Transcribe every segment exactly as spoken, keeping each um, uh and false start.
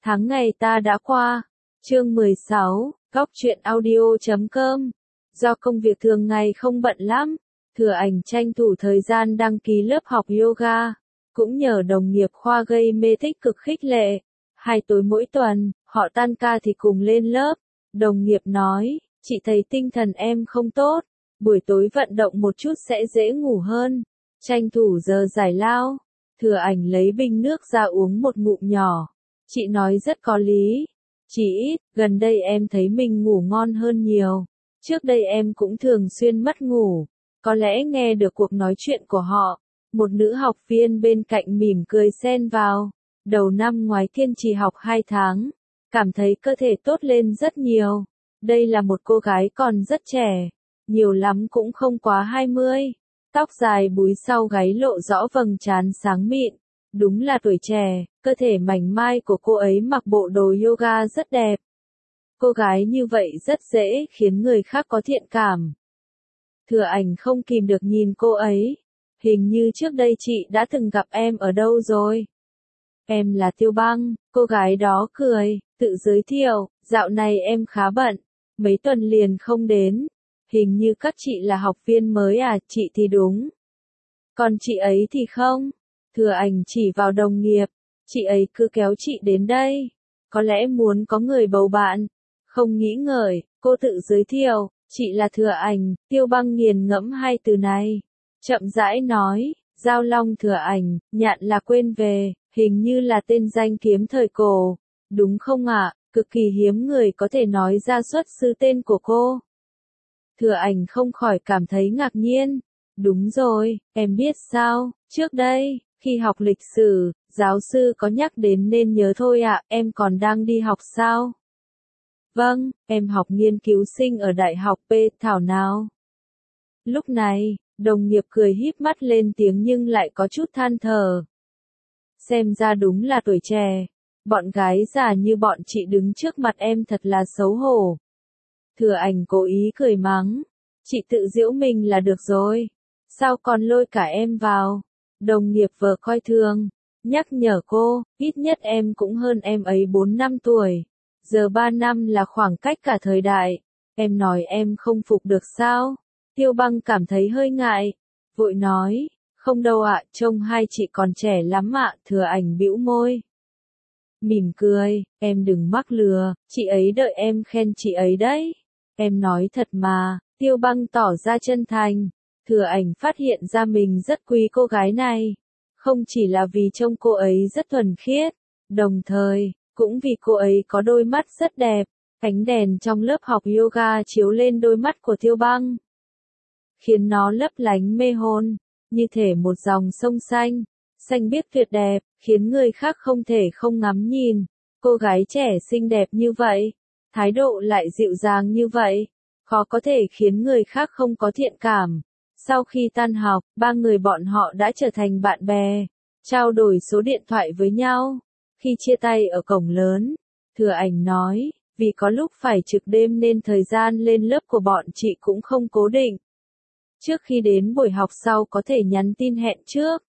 Tháng ngày ta đã qua. Chương mười sáu, góc truyện audio chấm com. Do công việc thường ngày không bận lắm, Thừa Ảnh tranh thủ thời gian đăng ký lớp học yoga, cũng nhờ đồng nghiệp khoa gây mê tích cực khích lệ. Hai tối mỗi tuần, họ tan ca thì cùng lên lớp. Đồng nghiệp nói, chị thấy tinh thần em không tốt, buổi tối vận động một chút sẽ dễ ngủ hơn. Tranh thủ giờ giải lao, Thừa Ảnh lấy bình nước ra uống một ngụm nhỏ. Chị nói rất có lý. Chỉ ít, gần đây em thấy mình ngủ ngon hơn nhiều. Trước đây em cũng thường xuyên mất ngủ. Có lẽ nghe được cuộc nói chuyện của họ, một nữ học viên bên cạnh mỉm cười xen vào. Đầu năm ngoái kiên trì học hai tháng, cảm thấy cơ thể tốt lên rất nhiều. Đây là một cô gái còn rất trẻ, nhiều lắm cũng không quá hai mươi. Tóc dài búi sau gáy lộ rõ vầng trán sáng mịn. Đúng là tuổi trẻ, cơ thể mảnh mai của cô ấy mặc bộ đồ yoga rất đẹp. Cô gái như vậy rất dễ khiến người khác có thiện cảm. Thừa Ảnh không kìm được nhìn cô ấy. Hình như trước đây chị đã từng gặp em ở đâu rồi. Em là Tiêu Băng, cô gái đó cười, tự giới thiệu, dạo này em khá bận, mấy tuần liền không đến. Hình như các chị là học viên mới à, chị thì đúng. Còn chị ấy thì không. Thừa Ảnh chỉ vào đồng nghiệp, chị ấy cứ kéo chị đến đây. Có lẽ muốn có người bầu bạn. Không nghĩ ngợi, cô tự giới thiệu, chị là Thừa Ảnh. Tiêu Băng nghiền ngẫm hai từ này. Chậm rãi nói, Giao Long Thừa Ảnh, nhạn là quên về, hình như là tên danh kiếm thời cổ. Đúng không ạ, cực kỳ hiếm người có thể nói ra xuất xứ tên của cô. Thừa Ảnh không khỏi cảm thấy ngạc nhiên. Đúng rồi, em biết sao, trước đây, khi học lịch sử, giáo sư có nhắc đến nên nhớ thôi ạ, em còn đang đi học sao? Vâng, em học nghiên cứu sinh ở Đại học P. Thảo nào. Lúc này, đồng nghiệp cười híp mắt lên tiếng nhưng lại có chút than thở. Xem ra đúng là tuổi trẻ, bọn gái già như bọn chị đứng trước mặt em thật là xấu hổ. Thừa Ảnh cố ý cười mắng, chị tự giễu mình là được rồi, sao còn lôi cả em vào? Đồng nghiệp vờ coi thường, nhắc nhở cô, ít nhất em cũng hơn em ấy bốn năm tuổi. Giờ ba năm là khoảng cách cả thời đại. Em nói em không phục được sao? Tiêu Băng cảm thấy hơi ngại, vội nói, không đâu ạ, trông hai chị còn trẻ lắm ạ. Thừa Ảnh bĩu môi, mỉm cười, em đừng mắc lừa, chị ấy đợi em khen chị ấy đấy. Em nói thật mà. Tiêu Băng tỏ ra chân thành. Thừa Ảnh phát hiện ra mình rất quý cô gái này. Không chỉ là vì trông cô ấy rất thuần khiết, đồng thời, cũng vì cô ấy có đôi mắt rất đẹp. Ánh đèn trong lớp học yoga chiếu lên đôi mắt của Tiêu Băng, khiến nó lấp lánh mê hồn, như thể một dòng sông xanh, xanh biếc tuyệt đẹp, khiến người khác không thể không ngắm nhìn. Cô gái trẻ xinh đẹp như vậy, thái độ lại dịu dàng như vậy, khó có thể khiến người khác không có thiện cảm. Sau khi tan học, ba người bọn họ đã trở thành bạn bè, trao đổi số điện thoại với nhau. Khi chia tay ở cổng lớn, Thừa Ảnh nói, vì có lúc phải trực đêm nên thời gian lên lớp của bọn chị cũng không cố định. Trước khi đến buổi học sau có thể nhắn tin hẹn trước.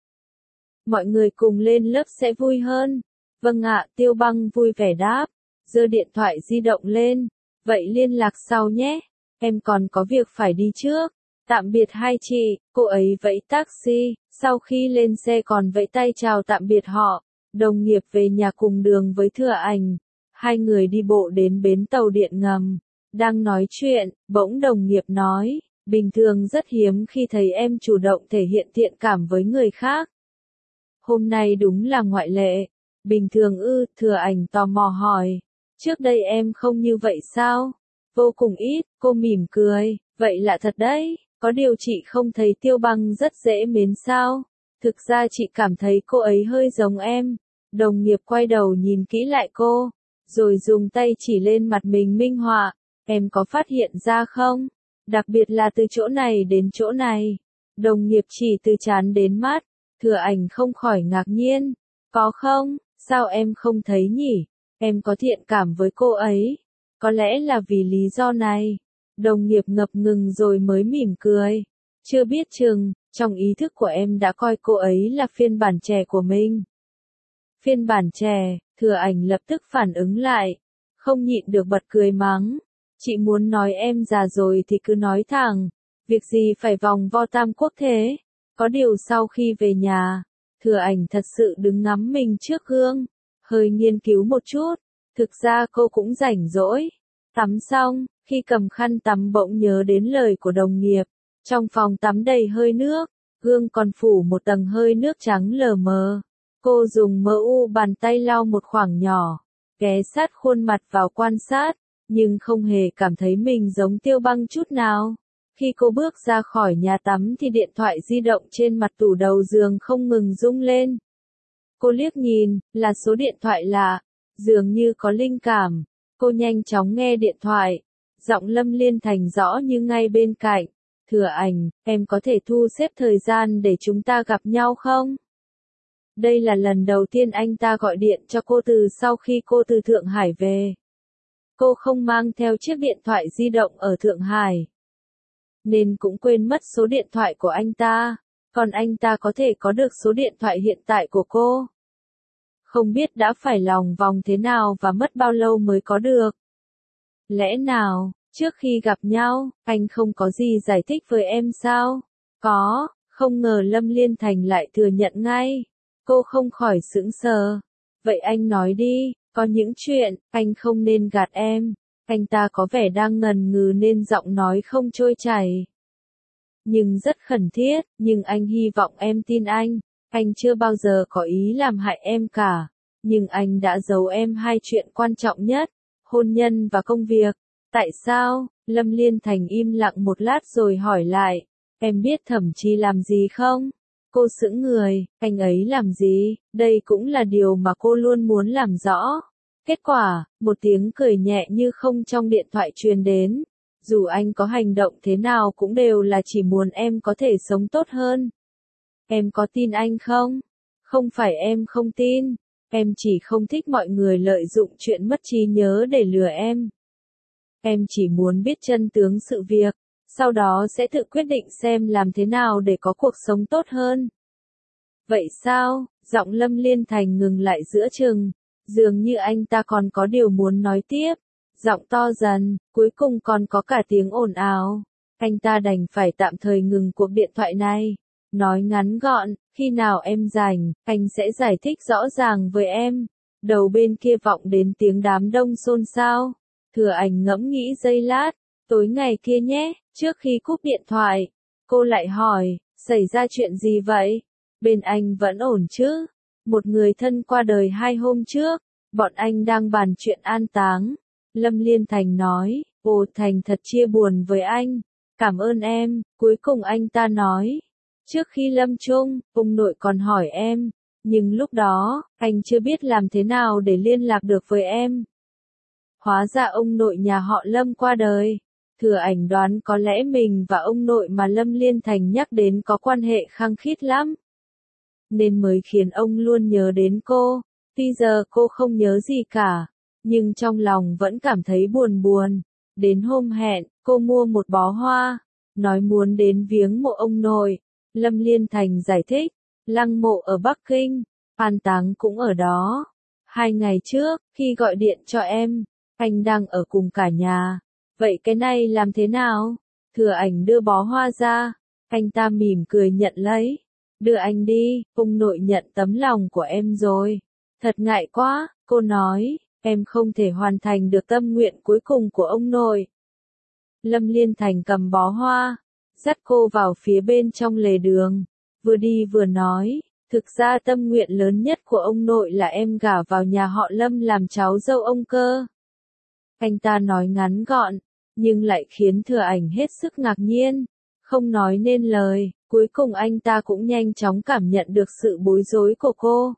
Mọi người cùng lên lớp sẽ vui hơn. Vâng ạ, Tiêu Băng vui vẻ đáp, giơ điện thoại di động lên. Vậy liên lạc sau nhé, em còn có việc phải đi trước. Tạm biệt hai chị, cô ấy vẫy taxi, sau khi lên xe còn vẫy tay chào tạm biệt họ. Đồng nghiệp về nhà cùng đường với Thừa Ảnh. Hai người đi bộ đến bến tàu điện ngầm. Đang nói chuyện, bỗng đồng nghiệp nói, bình thường rất hiếm khi thấy em chủ động thể hiện thiện cảm với người khác. Hôm nay đúng là ngoại lệ. Bình thường ư? Thừa Ảnh tò mò hỏi. Trước đây em không như vậy sao? Vô cùng ít, cô mỉm cười, vậy lạ thật đấy. Có điều chị không thấy Tiêu Băng rất dễ mến sao? Thực ra chị cảm thấy cô ấy hơi giống em. Đồng nghiệp quay đầu nhìn kỹ lại cô, rồi dùng tay chỉ lên mặt mình minh họa. Em có phát hiện ra không? Đặc biệt là từ chỗ này đến chỗ này. Đồng nghiệp chỉ từ trán đến mắt. Thừa Ảnh không khỏi ngạc nhiên. Có không? Sao em không thấy nhỉ? Em có thiện cảm với cô ấy. Có lẽ là vì lý do này. Đồng nghiệp ngập ngừng rồi mới mỉm cười. Chưa biết chừng, trong ý thức của em đã coi cô ấy là phiên bản trẻ của mình. Phiên bản trẻ, Thừa Ảnh lập tức phản ứng lại, không nhịn được bật cười mắng. Chị muốn nói em già rồi thì cứ nói thẳng, việc gì phải vòng vo tam quốc thế. Có điều sau khi về nhà, Thừa Ảnh thật sự đứng ngắm mình trước gương, hơi nghiên cứu một chút, thực ra cô cũng rảnh rỗi. Tắm xong, khi cầm khăn tắm bỗng nhớ đến lời của đồng nghiệp, trong phòng tắm đầy hơi nước, gương còn phủ một tầng hơi nước trắng lờ mờ. Cô dùng mỡ u bàn tay lau một khoảng nhỏ, ghé sát khuôn mặt vào quan sát, nhưng không hề cảm thấy mình giống Tiêu Băng chút nào. Khi cô bước ra khỏi nhà tắm thì điện thoại di động trên mặt tủ đầu giường không ngừng rung lên. Cô liếc nhìn, là số điện thoại lạ, dường như có linh cảm. Cô nhanh chóng nghe điện thoại, giọng Lâm Liên Thành rõ như ngay bên cạnh. Thừa Ảnh, em có thể thu xếp thời gian để chúng ta gặp nhau không? Đây là lần đầu tiên anh ta gọi điện cho cô từ sau khi cô từ Thượng Hải về. Cô không mang theo chiếc điện thoại di động ở Thượng Hải, nên cũng quên mất số điện thoại của anh ta, còn anh ta có thể có được số điện thoại hiện tại của cô. Không biết đã phải lòng vòng thế nào và mất bao lâu mới có được. Lẽ nào, trước khi gặp nhau, anh không có gì giải thích với em sao? Có, không ngờ Lâm Liên Thành lại thừa nhận ngay. Cô không khỏi sững sờ. Vậy anh nói đi, có những chuyện, anh không nên gạt em. Anh ta có vẻ đang ngần ngừ nên giọng nói không trôi chảy. Nhưng rất khẩn thiết, nhưng anh hy vọng em tin anh. Anh chưa bao giờ có ý làm hại em cả. Nhưng anh đã giấu em hai chuyện quan trọng nhất, hôn nhân và công việc. Tại sao? Lâm Liên Thành im lặng một lát rồi hỏi lại. Em biết Thẩm Chi làm gì không? Cô sững người, anh ấy làm gì? Đây cũng là điều mà cô luôn muốn làm rõ. Kết quả, một tiếng cười nhẹ như không trong điện thoại truyền đến. Dù anh có hành động thế nào cũng đều là chỉ muốn em có thể sống tốt hơn. Em có tin anh không? Không phải em không tin. Em chỉ không thích mọi người lợi dụng chuyện mất trí nhớ để lừa em. Em chỉ muốn biết chân tướng sự việc, sau đó sẽ tự quyết định xem làm thế nào để có cuộc sống tốt hơn. Vậy sao? Giọng Lâm Liên Thành ngừng lại giữa chừng, dường như anh ta còn có điều muốn nói tiếp. Giọng to dần, cuối cùng còn có cả tiếng ồn ào. Anh ta đành phải tạm thời ngừng cuộc điện thoại này. Nói ngắn gọn, khi nào em rảnh, anh sẽ giải thích rõ ràng với em. Đầu bên kia vọng đến tiếng đám đông xôn xao. Thừa Ảnh ngẫm nghĩ giây lát, tối ngày kia nhé. Trước khi cúp điện thoại, cô lại hỏi, xảy ra chuyện gì vậy? Bên anh vẫn ổn chứ? Một người thân qua đời hai hôm trước, bọn anh đang bàn chuyện an táng. Lâm Liên Thành nói, ồ Thành thật chia buồn với anh. Cảm ơn em, cuối cùng anh ta nói. Trước khi lâm chung, ông nội còn hỏi em, nhưng lúc đó, anh chưa biết làm thế nào để liên lạc được với em. Hóa ra ông nội nhà họ Lâm qua đời. Thừa Ảnh đoán có lẽ mình và ông nội mà Lâm Liên Thành nhắc đến có quan hệ khăng khít lắm, nên mới khiến ông luôn nhớ đến cô. Tuy giờ cô không nhớ gì cả, nhưng trong lòng vẫn cảm thấy buồn buồn. Đến hôm hẹn, cô mua một bó hoa, nói muốn đến viếng mộ ông nội. Lâm Liên Thành giải thích, lăng mộ ở Bắc Kinh, an táng cũng ở đó. Hai ngày trước, khi gọi điện cho em, anh đang ở cùng cả nhà. Vậy cái này làm thế nào? Thừa Ảnh đưa bó hoa ra, anh ta mỉm cười nhận lấy. Đưa anh đi, ông nội nhận tấm lòng của em rồi. Thật ngại quá, cô nói, em không thể hoàn thành được tâm nguyện cuối cùng của ông nội. Lâm Liên Thành cầm bó hoa, dắt cô vào phía bên trong lề đường, vừa đi vừa nói, thực ra tâm nguyện lớn nhất của ông nội là em gả vào nhà họ Lâm làm cháu dâu ông cơ. Anh ta nói ngắn gọn, nhưng lại khiến Thừa Ảnh hết sức ngạc nhiên, không nói nên lời. Cuối cùng anh ta cũng nhanh chóng cảm nhận được sự bối rối của cô.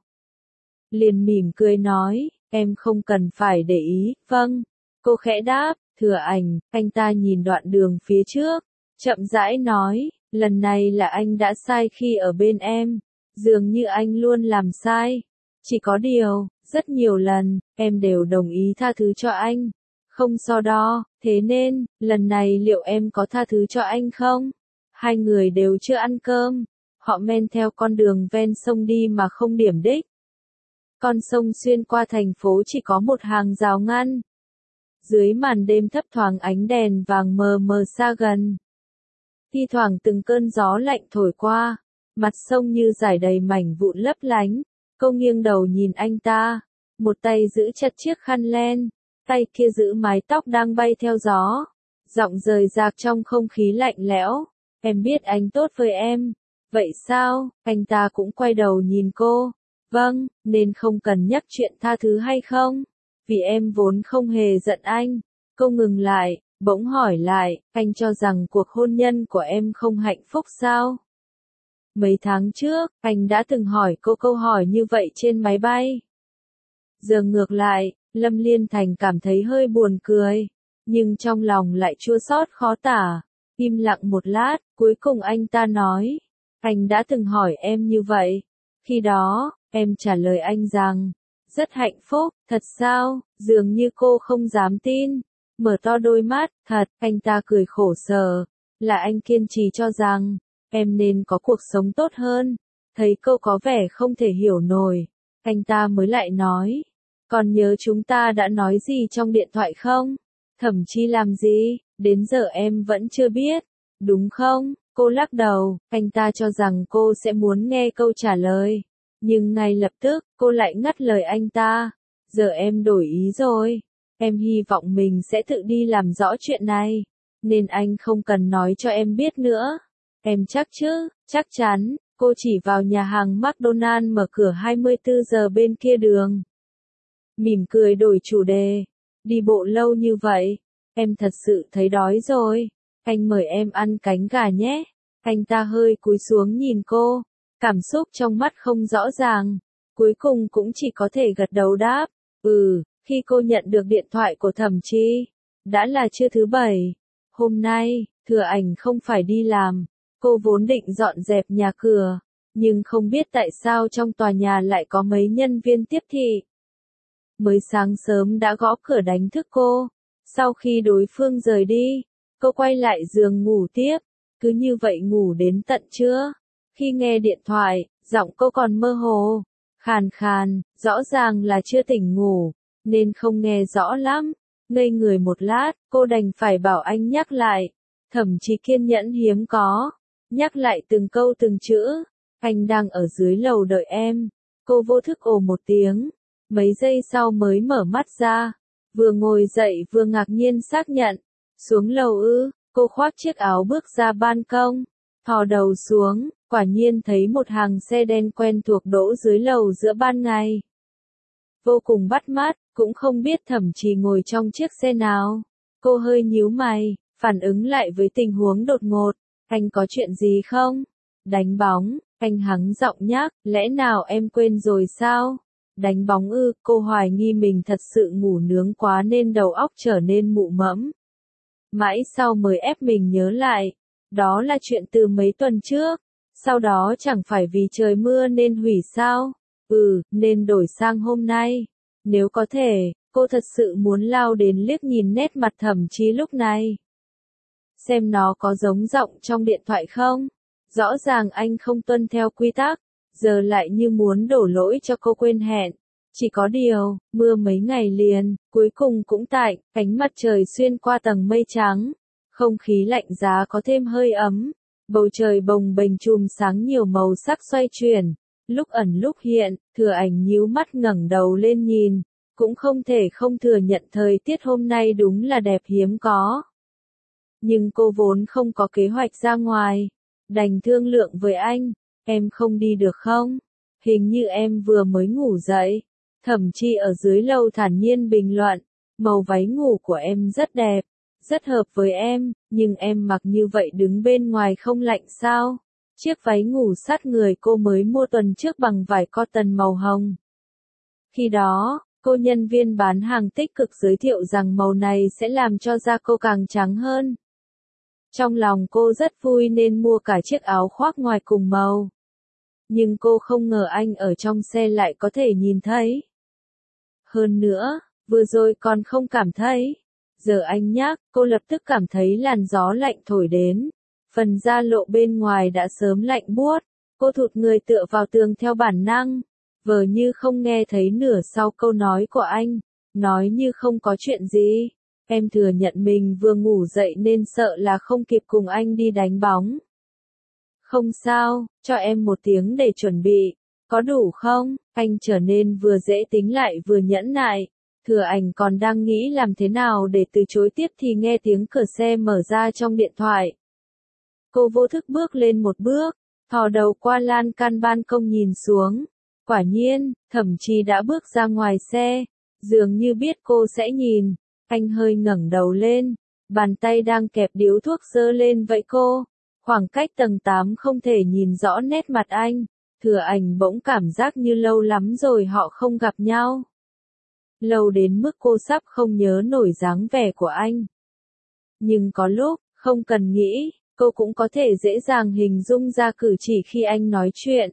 Liền mỉm cười nói, em không cần phải để ý, vâng. Cô khẽ đáp, Thừa Ảnh, anh ta nhìn đoạn đường phía trước, chậm rãi nói, lần này là anh đã sai khi ở bên em, dường như anh luôn làm sai. Chỉ có điều, rất nhiều lần, em đều đồng ý tha thứ cho anh, không so đo, thế nên, lần này liệu em có tha thứ cho anh không? Hai người đều chưa ăn cơm, họ men theo con đường ven sông đi mà không điểm đích. con sông xuyên qua thành phố chỉ có một hàng rào ngăn. Dưới màn đêm thấp thoáng ánh đèn vàng mờ mờ xa gần. Thi thoảng từng cơn gió lạnh thổi qua, mặt sông như rải đầy mảnh vụn lấp lánh. Cô nghiêng đầu nhìn anh ta, một tay giữ chặt chiếc khăn len, tay kia giữ mái tóc đang bay theo gió. Giọng rời rạc trong không khí lạnh lẽo, em biết anh tốt với em. Vậy sao? Anh ta cũng quay đầu nhìn cô. Vâng, nên không cần nhắc chuyện tha thứ hay không? Vì em vốn không hề giận anh. Cô ngừng lại, bỗng hỏi lại, anh cho rằng cuộc hôn nhân của em không hạnh phúc sao? Mấy tháng trước, anh đã từng hỏi cô câu hỏi như vậy trên máy bay. Giờ ngược lại, Lâm Liên Thành cảm thấy hơi buồn cười, nhưng trong lòng lại chua xót khó tả. Im lặng một lát, cuối cùng anh ta nói, anh đã từng hỏi em như vậy. Khi đó, em trả lời anh rằng, rất hạnh phúc, thật sao? Dường như cô không dám tin. Mở to đôi mắt, thật, anh ta cười khổ sở, là anh kiên trì cho rằng, em nên có cuộc sống tốt hơn. Thấy cô có vẻ không thể hiểu nổi, anh ta mới lại nói, còn nhớ chúng ta đã nói gì trong điện thoại không? Thẩm Chi làm gì, đến giờ em vẫn chưa biết, đúng không? Cô lắc đầu, anh ta cho rằng cô sẽ muốn nghe câu trả lời. Nhưng ngay lập tức, cô lại ngắt lời anh ta. Giờ em đổi ý rồi. Em hy vọng mình sẽ tự đi làm rõ chuyện này. Nên anh không cần nói cho em biết nữa. Em chắc chứ? Chắc chắn. Cô chỉ vào nhà hàng McDonald mở cửa hai mươi tư giờ bên kia đường. Mỉm cười đổi chủ đề. Đi bộ lâu như vậy. Em thật sự thấy đói rồi. Anh mời em ăn cánh gà nhé. Anh ta hơi cúi xuống nhìn cô. Cảm xúc trong mắt không rõ ràng. Cuối cùng cũng chỉ có thể gật đầu đáp. Ừ, khi cô nhận được điện thoại của Thẩm Chi. Đã là trưa thứ bảy. Hôm nay, Thừa Ảnh không phải đi làm. Cô vốn định dọn dẹp nhà cửa. Nhưng không biết tại sao trong tòa nhà lại có mấy nhân viên tiếp thị. Mới sáng sớm đã gõ cửa đánh thức cô. Sau khi đối phương rời đi, cô quay lại giường ngủ tiếp. Cứ như vậy ngủ đến tận trưa. Khi nghe điện thoại, giọng cô còn mơ hồ, khàn khàn, rõ ràng là chưa tỉnh ngủ, nên không nghe rõ lắm. Ngây người một lát, cô đành phải bảo anh nhắc lại. Thẩm Chí kiên nhẫn hiếm có, nhắc lại từng câu từng chữ. Anh đang ở dưới lầu đợi em. Cô vô thức ồ một tiếng, mấy giây sau mới mở mắt ra. Vừa ngồi dậy vừa ngạc nhiên xác nhận. Xuống lầu ư? Cô khoác chiếc áo bước ra ban công, thò đầu xuống, quả nhiên thấy một hàng xe đen quen thuộc đỗ dưới lầu giữa ban ngày. Vô cùng bắt mắt, cũng không biết Thẩm Chí ngồi trong chiếc xe nào. Cô hơi nhíu mày, phản ứng lại với tình huống đột ngột. Anh có chuyện gì không? Đánh bóng, anh hắng giọng nhắc, lẽ nào em quên rồi sao? Đánh bóng ư? Cô hoài nghi mình thật sự ngủ nướng quá nên đầu óc trở nên mụ mẫm. Mãi sau mới ép mình nhớ lại, đó là chuyện từ mấy tuần trước, sau đó chẳng phải vì trời mưa nên hủy sao? Ừ, nên đổi sang hôm nay. Nếu có thể, cô thật sự muốn lao đến liếc nhìn nét mặt Thẩm Chí lúc này. Xem nó có giống giọng trong điện thoại không? Rõ ràng anh không tuân theo quy tắc, giờ lại như muốn đổ lỗi cho cô quên hẹn. Chỉ có điều, mưa mấy ngày liền, cuối cùng cũng tạnh, ánh mặt trời xuyên qua tầng mây trắng. Không khí lạnh giá có thêm hơi ấm. Bầu trời bồng bềnh chùm sáng nhiều màu sắc xoay chuyển. Lúc ẩn lúc hiện, Thừa Ảnh nhíu mắt ngẩng đầu lên nhìn. Cũng không thể không thừa nhận thời tiết hôm nay đúng là đẹp hiếm có. Nhưng cô vốn không có kế hoạch ra ngoài. Đành thương lượng với anh. Em không đi được không? Hình như em vừa mới ngủ dậy. Thẩm Chi ở dưới lầu thản nhiên bình luận, màu váy ngủ của em rất đẹp, rất hợp với em, nhưng em mặc như vậy đứng bên ngoài không lạnh sao? Chiếc váy ngủ sát người cô mới mua tuần trước bằng vải cotton màu hồng. Khi đó, cô nhân viên bán hàng tích cực giới thiệu rằng màu này sẽ làm cho da cô càng trắng hơn. Trong lòng cô rất vui nên mua cả chiếc áo khoác ngoài cùng màu. Nhưng cô không ngờ anh ở trong xe lại có thể nhìn thấy. Hơn nữa, vừa rồi còn không cảm thấy. Giờ anh nhắc, cô lập tức cảm thấy làn gió lạnh thổi đến. Phần da lộ bên ngoài đã sớm lạnh buốt. Cô thụt người tựa vào tường theo bản năng. vờ như không nghe thấy nửa sau câu nói của anh, nói như không có chuyện gì. Em thừa nhận mình vừa ngủ dậy nên sợ là không kịp cùng anh đi đánh bóng. Không sao, cho em một tiếng để chuẩn bị, có đủ không? Anh trở nên vừa dễ tính lại vừa nhẫn nại. Thừa Ảnh còn đang nghĩ làm thế nào để từ chối tiếp thì nghe tiếng cửa xe mở ra trong điện thoại. Cô vô thức bước lên một bước, thò đầu qua lan can ban công nhìn xuống. Quả nhiên, Thẩm Chi đã bước ra ngoài xe, dường như biết cô sẽ nhìn. Anh hơi ngẩng đầu lên, bàn tay đang kẹp điếu thuốc giơ lên vẫy cô. Khoảng cách tầng tám không thể nhìn rõ nét mặt anh. Thừa Ảnh bỗng cảm giác như lâu lắm rồi họ không gặp nhau. Lâu đến mức cô sắp không nhớ nổi dáng vẻ của anh. Nhưng có lúc, không cần nghĩ, cô cũng có thể dễ dàng hình dung ra cử chỉ khi anh nói chuyện.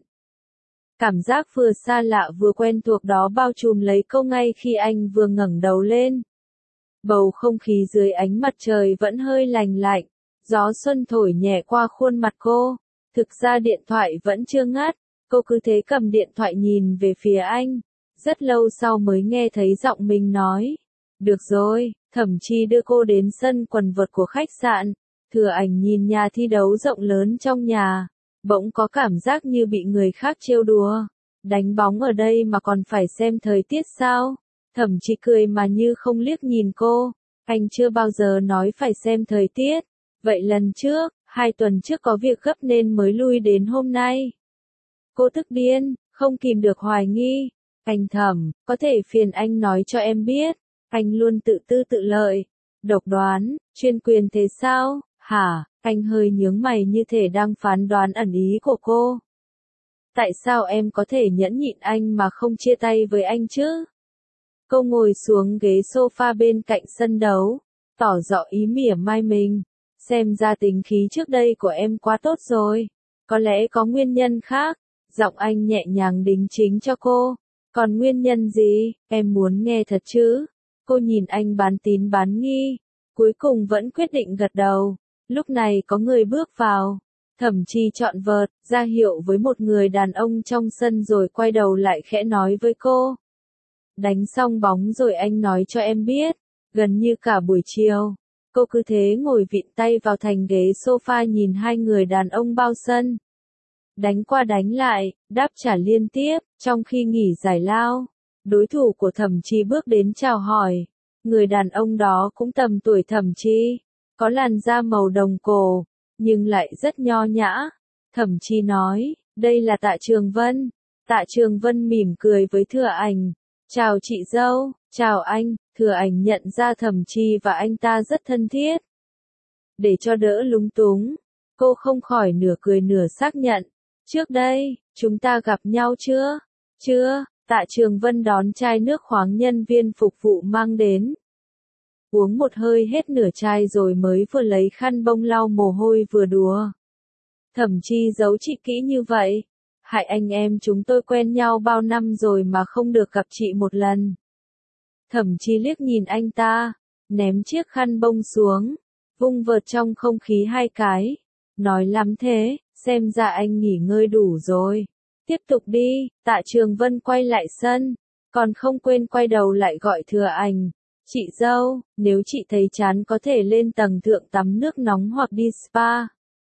Cảm giác vừa xa lạ vừa quen thuộc đó bao trùm lấy cô ngay khi anh vừa ngẩng đầu lên. Bầu không khí dưới ánh mặt trời vẫn hơi lành lạnh, gió xuân thổi nhẹ qua khuôn mặt cô. Thực ra điện thoại vẫn chưa ngắt, cô cứ thế cầm điện thoại nhìn về phía anh. Rất lâu sau mới nghe thấy giọng mình nói. Được rồi, Thẩm Chi đưa cô đến sân quần vợt của khách sạn. Thừa Ảnh nhìn nhà thi đấu rộng lớn trong nhà, bỗng có cảm giác như bị người khác trêu đùa. Đánh bóng ở đây mà còn phải xem thời tiết sao? Thẩm Chi cười mà như không liếc nhìn cô. Anh chưa bao giờ nói phải xem thời tiết. Vậy lần trước, hai tuần trước có việc gấp nên mới lui đến hôm nay. Cô tức điên, không kìm được hoài nghi. Anh Thẩm, có thể phiền anh nói cho em biết. Anh luôn tự tư tự lợi, độc đoán, chuyên quyền thế sao? Hả? Anh hơi nhướng mày như thể đang phán đoán ẩn ý của cô. Tại sao em có thể nhẫn nhịn anh mà không chia tay với anh chứ? Cô ngồi xuống ghế sofa bên cạnh sân đấu, tỏ rõ ý mỉa mai mình. Xem ra tính khí trước đây của em quá tốt rồi. Có lẽ có nguyên nhân khác. Giọng anh nhẹ nhàng đính chính cho cô. Còn nguyên nhân gì, em muốn nghe thật chứ? Cô nhìn anh bán tín bán nghi. Cuối cùng vẫn quyết định gật đầu. Lúc này có người bước vào. Thẩm Chi chọn vợt, ra hiệu với một người đàn ông trong sân rồi quay đầu lại khẽ nói với cô. Đánh xong bóng rồi anh nói cho em biết. Gần như cả buổi chiều, cô cứ thế ngồi vịn tay vào thành ghế sofa nhìn hai người đàn ông bao sân. Đánh qua đánh lại, đáp trả liên tiếp, trong khi nghỉ giải lao. Đối thủ của Thẩm Chi bước đến chào hỏi. Người đàn ông đó cũng tầm tuổi Thẩm Chi, có làn da màu đồng cổ, nhưng lại rất nho nhã. Thẩm Chi nói, đây là Tạ Trường Vân. Tạ Trường Vân mỉm cười với Thừa Ảnh. Chào chị dâu, chào anh. Thừa Ảnh nhận ra Thẩm Chi và anh ta rất thân thiết. Để cho đỡ lúng túng, cô không khỏi nửa cười nửa xác nhận. Trước đây, chúng ta gặp nhau chưa? Chưa. Tạ Trường Vân đón chai nước khoáng nhân viên phục vụ mang đến. Uống một hơi hết nửa chai rồi mới vừa lấy khăn bông lau mồ hôi vừa đùa. Thẩm Chi giấu chị kỹ như vậy. Hại anh em chúng tôi quen nhau bao năm rồi mà không được gặp chị một lần. Thẩm Chi liếc nhìn anh ta, ném chiếc khăn bông xuống, vung vợt trong không khí hai cái. Nói lắm thế, xem ra anh nghỉ ngơi đủ rồi. Tiếp tục đi. Tạ Trường Vân quay lại sân, còn không quên quay đầu lại gọi Thừa Ảnh. Chị dâu, nếu chị thấy chán có thể lên tầng thượng tắm nước nóng hoặc đi spa.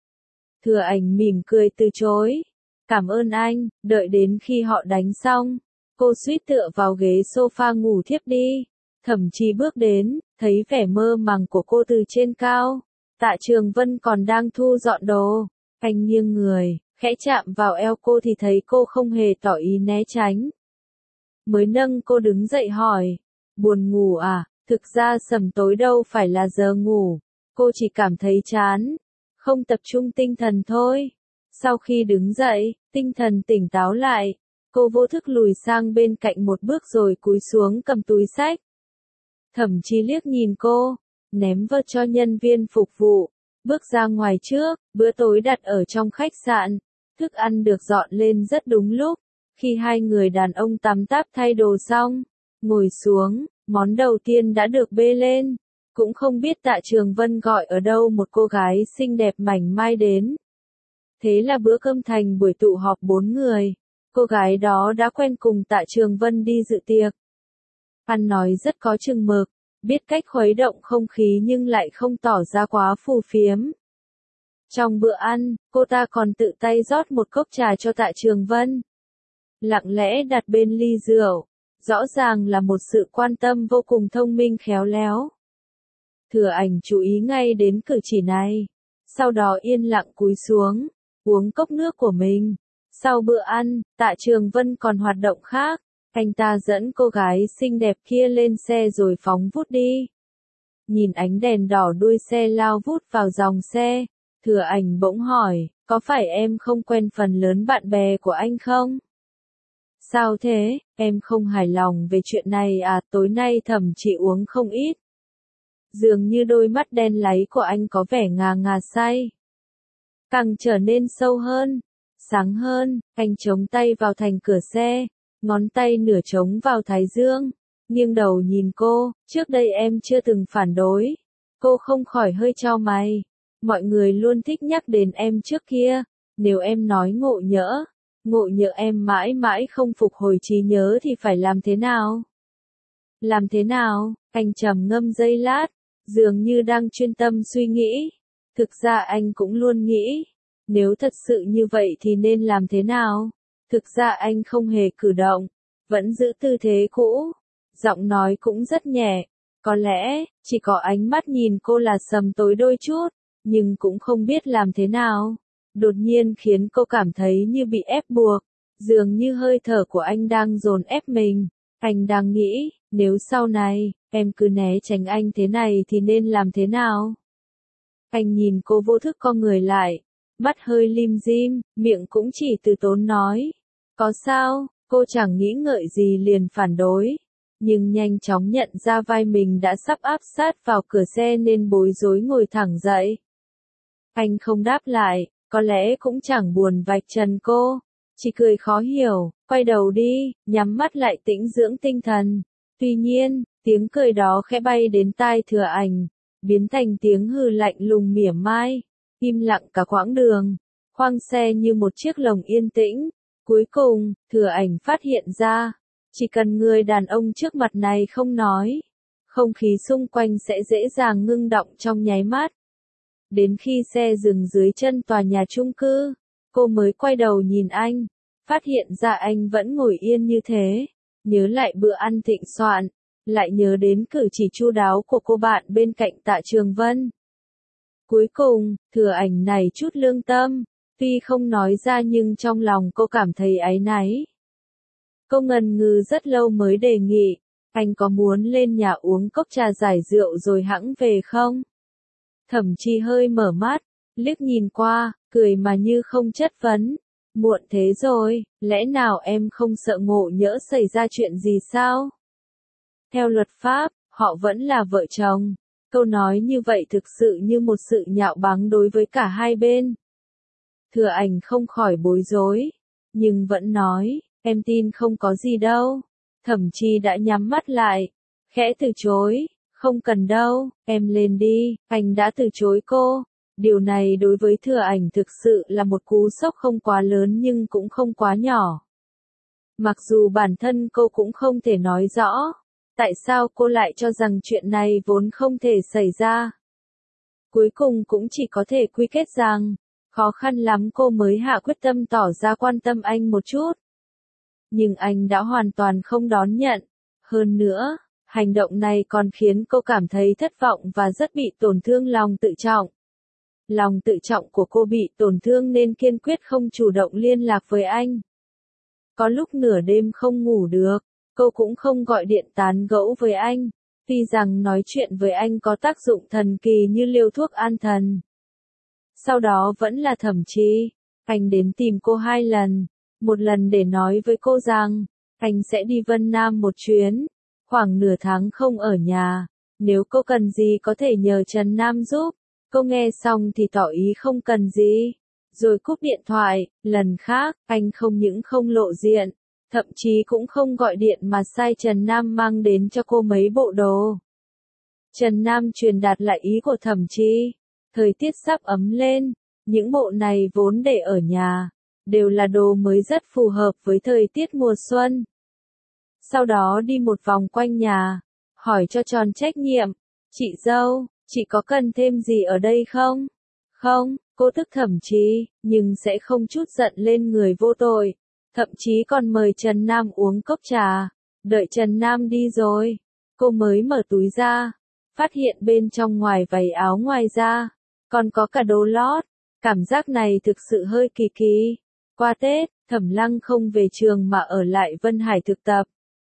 Thừa Ảnh mỉm cười từ chối. Cảm ơn anh. Đợi đến khi họ đánh xong, cô suýt tựa vào ghế sofa ngủ thiếp đi. Thẩm Chi bước đến, thấy vẻ mơ màng của cô từ trên cao. Tạ Trường Vân còn đang thu dọn đồ. Anh nghiêng người, khẽ chạm vào eo cô thì thấy cô không hề tỏ ý né tránh. Mới nâng cô đứng dậy hỏi, buồn ngủ à? Thực ra sầm tối đâu phải là giờ ngủ. Cô chỉ cảm thấy chán, không tập trung tinh thần thôi. Sau khi đứng dậy, tinh thần tỉnh táo lại. Cô vô thức lùi sang bên cạnh một bước rồi cúi xuống cầm túi xách. Thẩm Chi liếc nhìn cô, ném vợt cho nhân viên phục vụ. Bước ra ngoài trước, bữa tối đặt ở trong khách sạn. Thức ăn được dọn lên rất đúng lúc. Khi hai người đàn ông tắm táp thay đồ xong, ngồi xuống, món đầu tiên đã được bê lên. Cũng không biết Tạ Trường Vân gọi ở đâu một cô gái xinh đẹp mảnh mai đến. Thế là bữa cơm thành buổi tụ họp bốn người. cô gái đó đã quen cùng Tạ Trường Vân đi dự tiệc. Ăn nói rất có chừng mực, biết cách khuấy động không khí nhưng lại không tỏ ra quá phù phiếm. Trong bữa ăn, cô ta còn tự tay rót một cốc trà cho Tạ Trường Vân. Lặng lẽ đặt bên ly rượu, rõ ràng là một sự quan tâm vô cùng thông minh khéo léo. Thừa Ảnh chú ý ngay đến cử chỉ này, sau đó yên lặng cúi xuống, uống cốc nước của mình. Sau bữa ăn, Tạ Trường Vân còn hoạt động khác, anh ta dẫn cô gái xinh đẹp kia lên xe rồi phóng vút đi. Nhìn ánh đèn đỏ đuôi xe lao vút vào dòng xe, Thừa Ảnh bỗng hỏi, có phải em không quen phần lớn bạn bè của anh không? Sao thế, em không hài lòng về chuyện này à? Tối nay Thẩm chỉ uống không ít. Dường như đôi mắt đen láy của anh có vẻ ngà ngà say. Càng trở nên sâu hơn, sáng hơn, anh chống tay vào thành cửa xe, ngón tay nửa chống vào thái dương, nghiêng đầu nhìn cô, trước đây em chưa từng phản đối. Cô không khỏi hơi chau mày. Mọi người luôn thích nhắc đến em trước kia, nếu em nói ngộ nhỡ, ngộ nhỡ em mãi mãi không phục hồi trí nhớ thì phải làm thế nào? Làm thế nào? Anh trầm ngâm giây lát, dường như đang chuyên tâm suy nghĩ. Thực ra anh cũng luôn nghĩ, nếu thật sự như vậy thì nên làm thế nào? Thực ra anh không hề cử động, vẫn giữ tư thế cũ, giọng nói cũng rất nhẹ. Có lẽ, chỉ có ánh mắt nhìn cô là sầm tối đôi chút, nhưng cũng không biết làm thế nào. Đột nhiên khiến cô cảm thấy như bị ép buộc, dường như hơi thở của anh đang dồn ép mình. Anh đang nghĩ, nếu sau này, em cứ né tránh anh thế này thì nên làm thế nào? Anh nhìn cô vô thức co người lại, mắt hơi lim dim, miệng cũng chỉ từ tốn nói. Có sao? Cô chẳng nghĩ ngợi gì liền phản đối, nhưng nhanh chóng nhận ra vai mình đã sắp áp sát vào cửa xe nên bối rối ngồi thẳng dậy. Anh không đáp lại, có lẽ cũng chẳng buồn vạch trần cô, chỉ cười khó hiểu, quay đầu đi, nhắm mắt lại tĩnh dưỡng tinh thần. Tuy nhiên, tiếng cười đó khẽ bay đến tai Thừa Ảnh, biến thành tiếng hừ lạnh lùng mỉa mai, im lặng cả quãng đường, khoang xe như một chiếc lồng yên tĩnh. Cuối cùng, Thừa Ảnh phát hiện ra, chỉ cần người đàn ông trước mặt này không nói, không khí xung quanh sẽ dễ dàng ngưng động trong nháy mắt. Đến khi xe dừng dưới chân tòa nhà chung cư, cô mới quay đầu nhìn anh, phát hiện ra anh vẫn ngồi yên như thế, nhớ lại bữa ăn thịnh soạn, lại nhớ đến cử chỉ chu đáo của cô bạn bên cạnh Tạ Trường Vân. Cuối cùng, Thừa Ảnh này chút lương tâm, tuy không nói ra nhưng trong lòng cô cảm thấy áy náy. Cô ngần ngừ rất lâu mới đề nghị, anh có muốn lên nhà uống cốc trà giải rượu rồi hẵng về không? Thẩm Chi hơi mở mắt, liếc nhìn qua, cười mà như không chất vấn. Muộn thế rồi, lẽ nào em không sợ ngộ nhỡ xảy ra chuyện gì sao? Theo luật pháp, họ vẫn là vợ chồng. Câu nói như vậy thực sự như một sự nhạo báng đối với cả hai bên. Thừa Ảnh không khỏi bối rối, nhưng vẫn nói, em tin không có gì đâu. Thẩm Chi đã nhắm mắt lại, khẽ từ chối, không cần đâu, em lên đi. Anh đã từ chối cô. Điều này đối với Thừa Ảnh thực sự là một cú sốc không quá lớn nhưng cũng không quá nhỏ. Mặc dù bản thân cô cũng không thể nói rõ, tại sao cô lại cho rằng chuyện này vốn không thể xảy ra. Cuối cùng cũng chỉ có thể quy kết rằng, khó khăn lắm cô mới hạ quyết tâm tỏ ra quan tâm anh một chút. Nhưng anh đã hoàn toàn không đón nhận. Hơn nữa, hành động này còn khiến cô cảm thấy thất vọng và rất bị tổn thương lòng tự trọng. Lòng tự trọng của cô bị tổn thương nên kiên quyết không chủ động liên lạc với anh. Có lúc nửa đêm không ngủ được, cô cũng không gọi điện tán gẫu với anh, tuy rằng nói chuyện với anh có tác dụng thần kỳ như liều thuốc an thần. Sau đó vẫn là Thẩm Chi, anh đến tìm cô hai lần, một lần để nói với cô rằng, anh sẽ đi Vân Nam một chuyến, khoảng nửa tháng không ở nhà, nếu cô cần gì có thể nhờ Trần Nam giúp. Cô nghe xong thì tỏ ý không cần gì, rồi cúp điện thoại. Lần khác, anh không những không lộ diện, thậm chí cũng không gọi điện mà sai Trần Nam mang đến cho cô mấy bộ đồ. Trần Nam truyền đạt lại ý của Thẩm Chi, thời tiết sắp ấm lên, những bộ này vốn để ở nhà, đều là đồ mới rất phù hợp với thời tiết mùa xuân. Sau đó đi một vòng quanh nhà, hỏi cho tròn trách nhiệm, chị dâu, chị có cần thêm gì ở đây không? Không, cô tức Thẩm Chí, nhưng sẽ không chút giận lên người vô tội. Thậm chí còn mời Trần Nam uống cốc trà. Đợi Trần Nam đi rồi, cô mới mở túi ra, phát hiện bên trong ngoài váy áo ngoài ra, còn có cả đồ lót. Cảm giác này thực sự hơi kỳ kỳ. Qua Tết, Thẩm Lăng không về trường mà ở lại Vân Hải thực tập.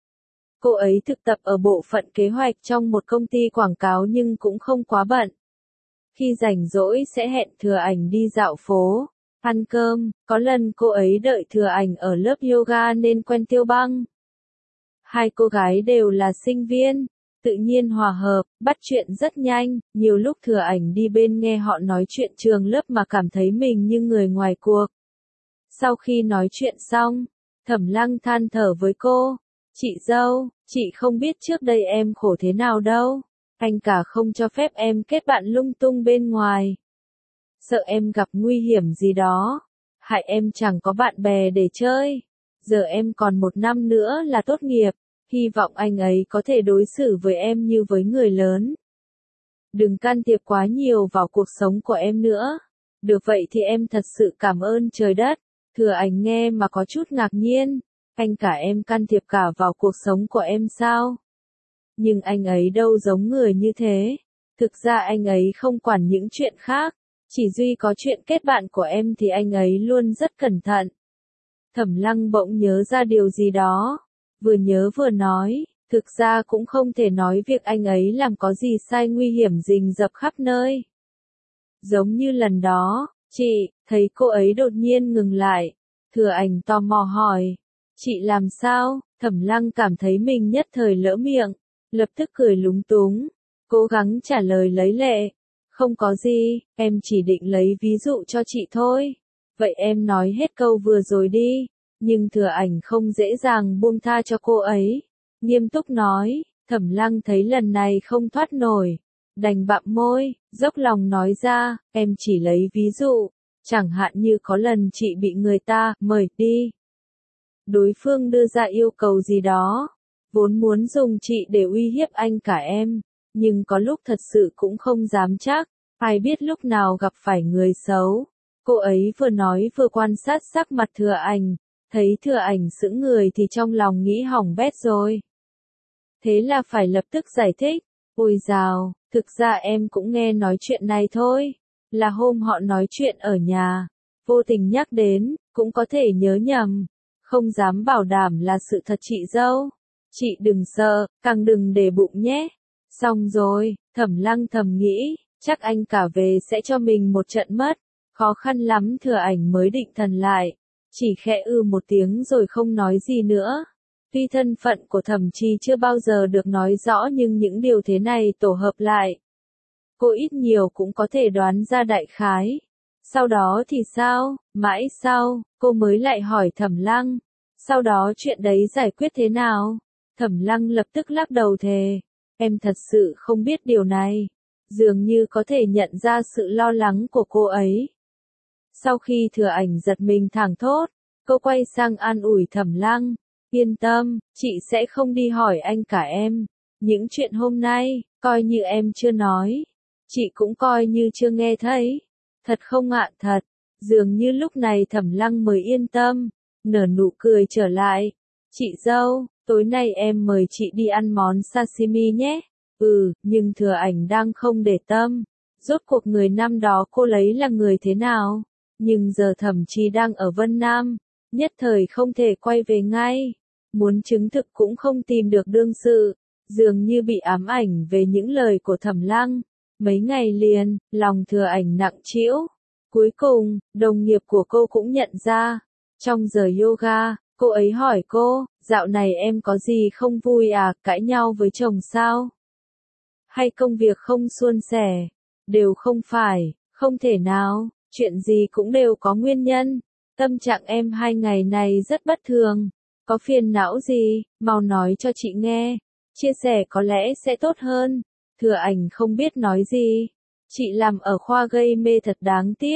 Cô ấy thực tập ở bộ phận kế hoạch trong một công ty quảng cáo nhưng cũng không quá bận. Khi rảnh rỗi sẽ hẹn Thừa Ảnh đi dạo phố, ăn cơm, có lần cô ấy đợi Thừa Ảnh ở lớp yoga nên quen Tiêu Băng. Hai cô gái đều là sinh viên, tự nhiên hòa hợp, bắt chuyện rất nhanh, nhiều lúc Thừa Ảnh đi bên nghe họ nói chuyện trường lớp mà cảm thấy mình như người ngoài cuộc. Sau khi nói chuyện xong, Thẩm Lăng than thở với cô, chị dâu, chị không biết trước đây em khổ thế nào đâu, anh cả không cho phép em kết bạn lung tung bên ngoài. Sợ em gặp nguy hiểm gì đó, hại em chẳng có bạn bè để chơi. Giờ em còn một năm nữa là tốt nghiệp, hy vọng anh ấy có thể đối xử với em như với người lớn. Đừng can thiệp quá nhiều vào cuộc sống của em nữa. Được vậy thì em thật sự cảm ơn trời đất. Thừa Ảnh nghe mà có chút ngạc nhiên, anh cả em can thiệp cả vào cuộc sống của em sao? Nhưng anh ấy đâu giống người như thế. Thực ra anh ấy không quản những chuyện khác, chỉ duy có chuyện kết bạn của em thì anh ấy luôn rất cẩn thận. Thẩm Lăng bỗng nhớ ra điều gì đó, vừa nhớ vừa nói, thực ra cũng không thể nói việc anh ấy làm có gì sai nguy hiểm rình rập khắp nơi. Giống như lần đó, chị, thấy cô ấy đột nhiên ngừng lại, Thừa Ảnh tò mò hỏi, chị làm sao? Thẩm Lăng cảm thấy mình nhất thời lỡ miệng, lập tức cười lúng túng, cố gắng trả lời lấy lệ, không có gì, em chỉ định lấy ví dụ cho chị thôi. Vậy em nói hết câu vừa rồi đi. Nhưng Thừa Ảnh không dễ dàng buông tha cho cô ấy, nghiêm túc nói, Thẩm Lăng thấy lần này không thoát nổi, đành bặm môi, dốc lòng nói ra, em chỉ lấy ví dụ, chẳng hạn như có lần chị bị người ta mời đi. Đối phương đưa ra yêu cầu gì đó, vốn muốn dùng chị để uy hiếp anh cả em, nhưng có lúc thật sự cũng không dám chắc, ai biết lúc nào gặp phải người xấu. Cô ấy vừa nói vừa quan sát sắc mặt Thừa Ảnh, thấy Thừa Ảnh sững người thì trong lòng nghĩ hỏng bét rồi. Thế là phải lập tức giải thích, ôi dào, thực ra em cũng nghe nói chuyện này thôi, là hôm họ nói chuyện ở nhà, vô tình nhắc đến, cũng có thể nhớ nhầm, không dám bảo đảm là sự thật chị dâu. Chị đừng sợ, càng đừng để bụng nhé. Xong rồi, Thẩm Lăng thầm nghĩ, chắc anh cả về sẽ cho mình một trận mất. Khó khăn lắm Thừa Ảnh mới định thần lại, chỉ khẽ ư một tiếng rồi không nói gì nữa. Tuy thân phận của Thẩm Chi chưa bao giờ được nói rõ nhưng những điều thế này tổ hợp lại, cô ít nhiều cũng có thể đoán ra đại khái. Sau đó thì sao? Mãi sau, cô mới lại hỏi Thẩm Lăng, sau đó chuyện đấy giải quyết thế nào? Thẩm Lăng lập tức lắc đầu thề, em thật sự không biết điều này. Dường như có thể nhận ra sự lo lắng của cô ấy. Sau khi Thừa Ảnh giật mình thảng thốt, cô quay sang an ủi Thẩm Lăng, yên tâm, chị sẽ không đi hỏi anh cả em. Những chuyện hôm nay, coi như em chưa nói, chị cũng coi như chưa nghe thấy. Thật không ạ? Thật. Dường như lúc này Thẩm Lăng mới yên tâm, nở nụ cười trở lại. Chị dâu, tối nay em mời chị đi ăn món sashimi nhé. Ừ, nhưng Thừa Ảnh đang không để tâm. Rốt cuộc người năm đó cô lấy là người thế nào? Nhưng giờ Thẩm Chi đang ở Vân Nam, nhất thời không thể quay về ngay. Muốn chứng thực cũng không tìm được đương sự, dường như bị ám ảnh về những lời của Thẩm Lăng. Mấy ngày liền, lòng Thừa Ảnh nặng trĩu. Cuối cùng, đồng nghiệp của cô cũng nhận ra. Trong giờ yoga, cô ấy hỏi cô, dạo này em có gì không vui à, cãi nhau với chồng sao? Hay công việc không suôn sẻ? Đều không phải, không thể nào, chuyện gì cũng đều có nguyên nhân. Tâm trạng em hai ngày này rất bất thường. Có phiền não gì, mau nói cho chị nghe. Chia sẻ có lẽ sẽ tốt hơn. Thừa Ảnh không biết nói gì. Chị làm ở khoa gây mê thật đáng tiếc.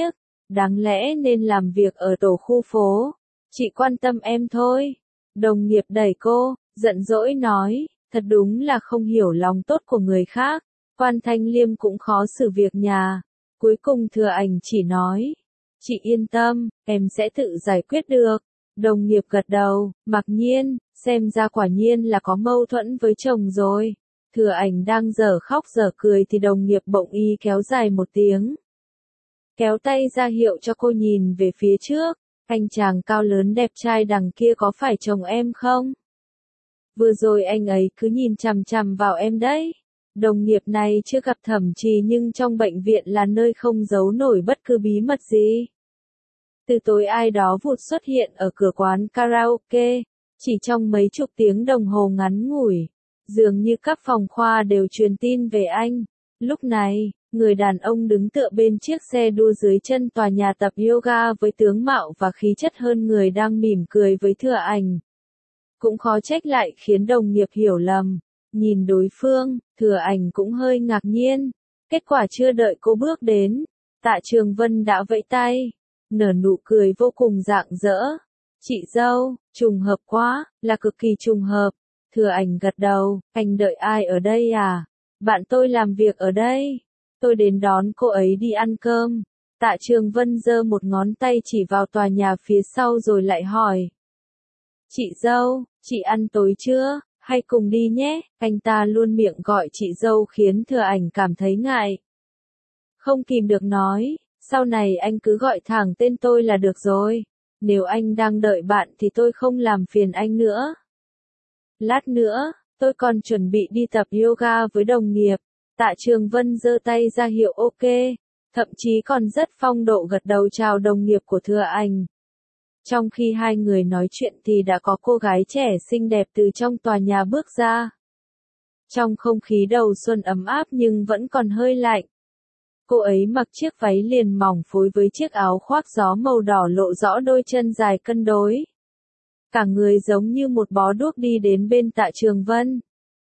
đáng lẽ nên làm việc ở tổ khu phố. Chị quan tâm em thôi. Đồng nghiệp đẩy cô, giận dỗi nói, thật đúng là không hiểu lòng tốt của người khác. Quan Thanh Liêm cũng khó xử việc nhà. Cuối cùng Thừa Ảnh chỉ nói, chị yên tâm, em sẽ tự giải quyết được. Đồng nghiệp gật đầu, mặc nhiên, xem ra quả nhiên là có mâu thuẫn với chồng rồi. Thừa Ảnh đang dở khóc dở cười thì đồng nghiệp bỗng y kéo dài một tiếng. Kéo tay ra hiệu cho cô nhìn về phía trước, anh chàng cao lớn đẹp trai đằng kia có phải chồng em không? Vừa rồi anh ấy cứ nhìn chằm chằm vào em đấy. Đồng nghiệp này chưa gặp Thẩm Trì nhưng trong bệnh viện là nơi không giấu nổi bất cứ bí mật gì. Từ tối ai đó vụt xuất hiện ở cửa quán karaoke, chỉ trong mấy chục tiếng đồng hồ ngắn ngủi, dường như các phòng khoa đều truyền tin về anh. Lúc này, người đàn ông đứng tựa bên chiếc xe đua dưới chân tòa nhà tập yoga với tướng mạo và khí chất hơn người đang mỉm cười với Thừa Ảnh. Cũng khó trách lại khiến đồng nghiệp hiểu lầm. Nhìn đối phương, Thừa Ảnh cũng hơi ngạc nhiên. Kết quả chưa đợi cô bước đến, Tạ Trường Vân đã vẫy tay, nở nụ cười vô cùng rạng rỡ. Chị dâu, trùng hợp quá, là cực kỳ trùng hợp. Thừa Ảnh gật đầu, anh đợi ai ở đây à? Bạn tôi làm việc ở đây. Tôi đến đón cô ấy đi ăn cơm. Tạ Trường Vân giơ một ngón tay chỉ vào tòa nhà phía sau rồi lại hỏi. Chị dâu, chị ăn tối chưa? Hay cùng đi nhé, anh ta luôn miệng gọi chị dâu khiến Thừa Ảnh cảm thấy ngại. Không kìm được nói, sau này anh cứ gọi thẳng tên tôi là được rồi. Nếu anh đang đợi bạn thì tôi không làm phiền anh nữa. Lát nữa, tôi còn chuẩn bị đi tập yoga với đồng nghiệp. Tạ Trường Vân giơ tay ra hiệu ok, thậm chí còn rất phong độ gật đầu chào đồng nghiệp của Thừa Ảnh. Trong khi hai người nói chuyện thì đã có cô gái trẻ xinh đẹp từ trong tòa nhà bước ra. Trong không khí đầu xuân ấm áp nhưng vẫn còn hơi lạnh. Cô ấy mặc chiếc váy liền mỏng phối với chiếc áo khoác gió màu đỏ lộ rõ đôi chân dài cân đối. Cả người giống như một bó đuốc đi đến bên Tạ Trường Vân.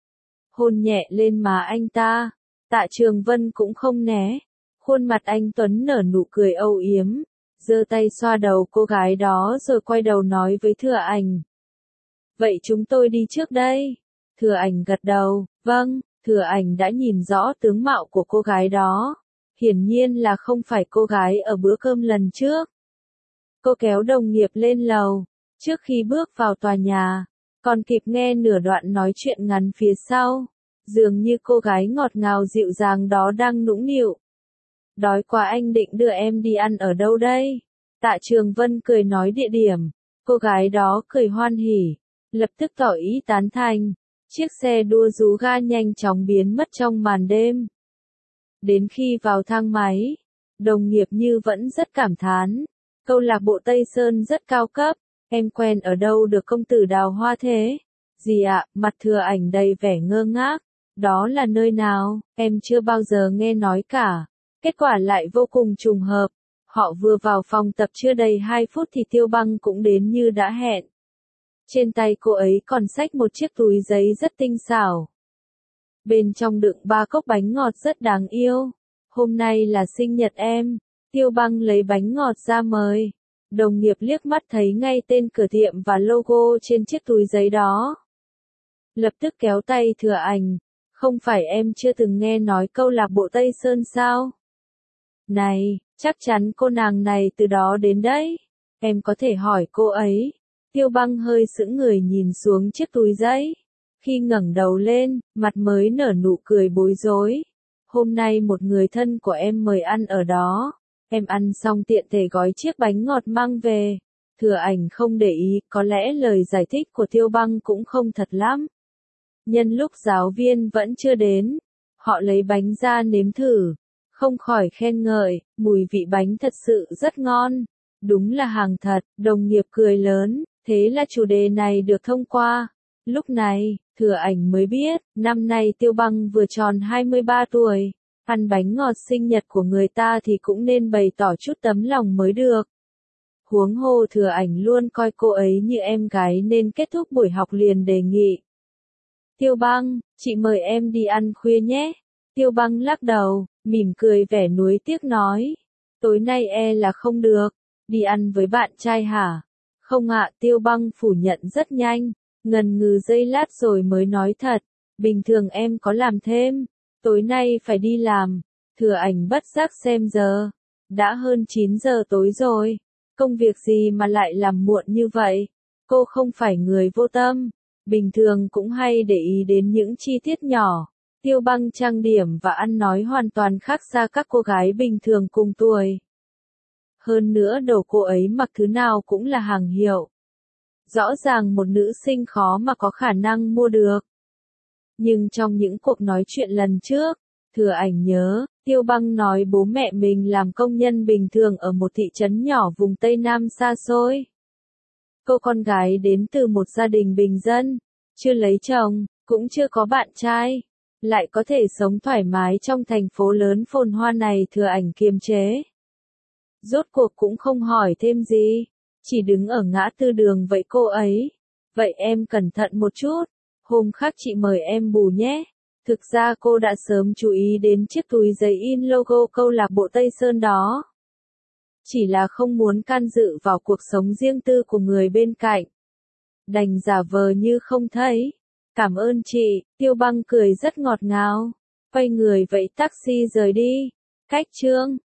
Hôn nhẹ lên má anh ta, Tạ Trường Vân cũng không né. Khuôn mặt anh Tuấn nở nụ cười âu yếm. Giơ tay xoa đầu cô gái đó rồi quay đầu nói với Thừa Ảnh. Vậy chúng tôi đi trước đây. Thừa Ảnh gật đầu, vâng, Thừa Ảnh đã nhìn rõ tướng mạo của cô gái đó. Hiển nhiên là không phải cô gái ở bữa cơm lần trước. Cô kéo đồng nghiệp lên lầu. Trước khi bước vào tòa nhà, còn kịp nghe nửa đoạn nói chuyện ngắn phía sau. Dường như cô gái ngọt ngào dịu dàng đó đang nũng nịu. Đói quá anh định đưa em đi ăn ở đâu đây? Tạ Trường Vân cười nói địa điểm. Cô gái đó cười hoan hỉ, lập tức tỏ ý tán thành. Chiếc xe đua rú ga nhanh chóng biến mất trong màn đêm. Đến khi vào thang máy, đồng nghiệp như vẫn rất cảm thán. Câu lạc bộ Tây Sơn rất cao cấp. Em quen ở đâu được công tử Đào Hoa thế? Gì ạ, mặt Thừa Ảnh đầy vẻ ngơ ngác. Đó là nơi nào? Em chưa bao giờ nghe nói cả. Kết quả lại vô cùng trùng hợp. Họ vừa vào phòng tập chưa đầy hai phút thì Tiêu Băng cũng đến như đã hẹn. Trên tay cô ấy còn xách một chiếc túi giấy rất tinh xảo. Bên trong đựng ba cốc bánh ngọt rất đáng yêu. Hôm nay là sinh nhật em. Tiêu Băng lấy bánh ngọt ra mời. Đồng nghiệp liếc mắt thấy ngay tên cửa tiệm và logo trên chiếc túi giấy đó. Lập tức kéo tay Thừa Ảnh. Không phải em chưa từng nghe nói câu lạc bộ Tây Sơn sao? Này, chắc chắn cô nàng này từ đó đến đấy. Em có thể hỏi cô ấy. Tiêu Băng hơi sững người nhìn xuống chiếc túi giấy. Khi ngẩng đầu lên, mặt mới nở nụ cười bối rối. Hôm nay một người thân của em mời ăn ở đó. Em ăn xong tiện thể gói chiếc bánh ngọt mang về. Thừa Ảnh không để ý, có lẽ lời giải thích của Tiêu Băng cũng không thật lắm. Nhân lúc giáo viên vẫn chưa đến, họ lấy bánh ra nếm thử. Không khỏi khen ngợi, mùi vị bánh thật sự rất ngon. Đúng là hàng thật, đồng nghiệp cười lớn, thế là chủ đề này được thông qua. Lúc này, Thừa Ảnh mới biết, năm nay Tiêu Băng vừa tròn hai mươi ba tuổi. Ăn bánh ngọt sinh nhật của người ta thì cũng nên bày tỏ chút tấm lòng mới được. Huống hồ Thừa Ảnh luôn coi cô ấy như em gái nên kết thúc buổi học liền đề nghị. Tiêu Băng, chị mời em đi ăn khuya nhé. Tiêu Băng lắc đầu, mỉm cười vẻ nuối tiếc nói. Tối nay e là không được. Đi ăn với bạn trai hả? Không ạ, Tiêu Băng phủ nhận rất nhanh. Ngần ngừ giây lát rồi mới nói thật. Bình thường em có làm thêm. Tối nay phải đi làm. Thừa Ảnh bất giác xem giờ. Đã hơn chín giờ tối rồi. Công việc gì mà lại làm muộn như vậy? Cô không phải người vô tâm. Bình thường cũng hay để ý đến những chi tiết nhỏ. Tiêu Băng trang điểm và ăn nói hoàn toàn khác xa các cô gái bình thường cùng tuổi. Hơn nữa đồ cô ấy mặc thứ nào cũng là hàng hiệu. Rõ ràng một nữ sinh khó mà có khả năng mua được. Nhưng trong những cuộc nói chuyện lần trước, Thừa Ảnh nhớ, Tiêu Băng nói bố mẹ mình làm công nhân bình thường ở một thị trấn nhỏ vùng Tây Nam xa xôi. Cô con gái đến từ một gia đình bình dân, chưa lấy chồng, cũng chưa có bạn trai, lại có thể sống thoải mái trong thành phố lớn phồn hoa này. Thừa Ảnh kiềm chế. Rốt cuộc cũng không hỏi thêm gì, chỉ đứng ở ngã tư đường vậy cô ấy. Vậy em cẩn thận một chút, hôm khác chị mời em bù nhé. Thực ra cô đã sớm chú ý đến chiếc túi giấy in logo câu lạc bộ Tây Sơn đó. Chỉ là không muốn can dự vào cuộc sống riêng tư của người bên cạnh. Đành giả vờ như không thấy. Cảm ơn chị, Tiêu Băng cười rất ngọt ngào. Quay người vẫy taxi rời đi. Cách Trương.